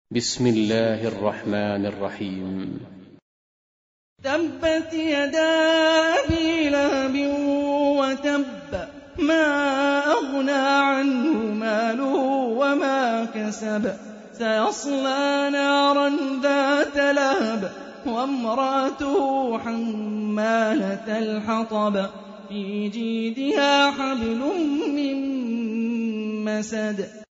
بسم الله الرحمن الرحيم. تبت يدا أبي لهب وتب ما أغنى عنه ماله وما كسب سيصلى نارا ذات لهب وامرأته حمالة الحطب في جيدها حبل من مسد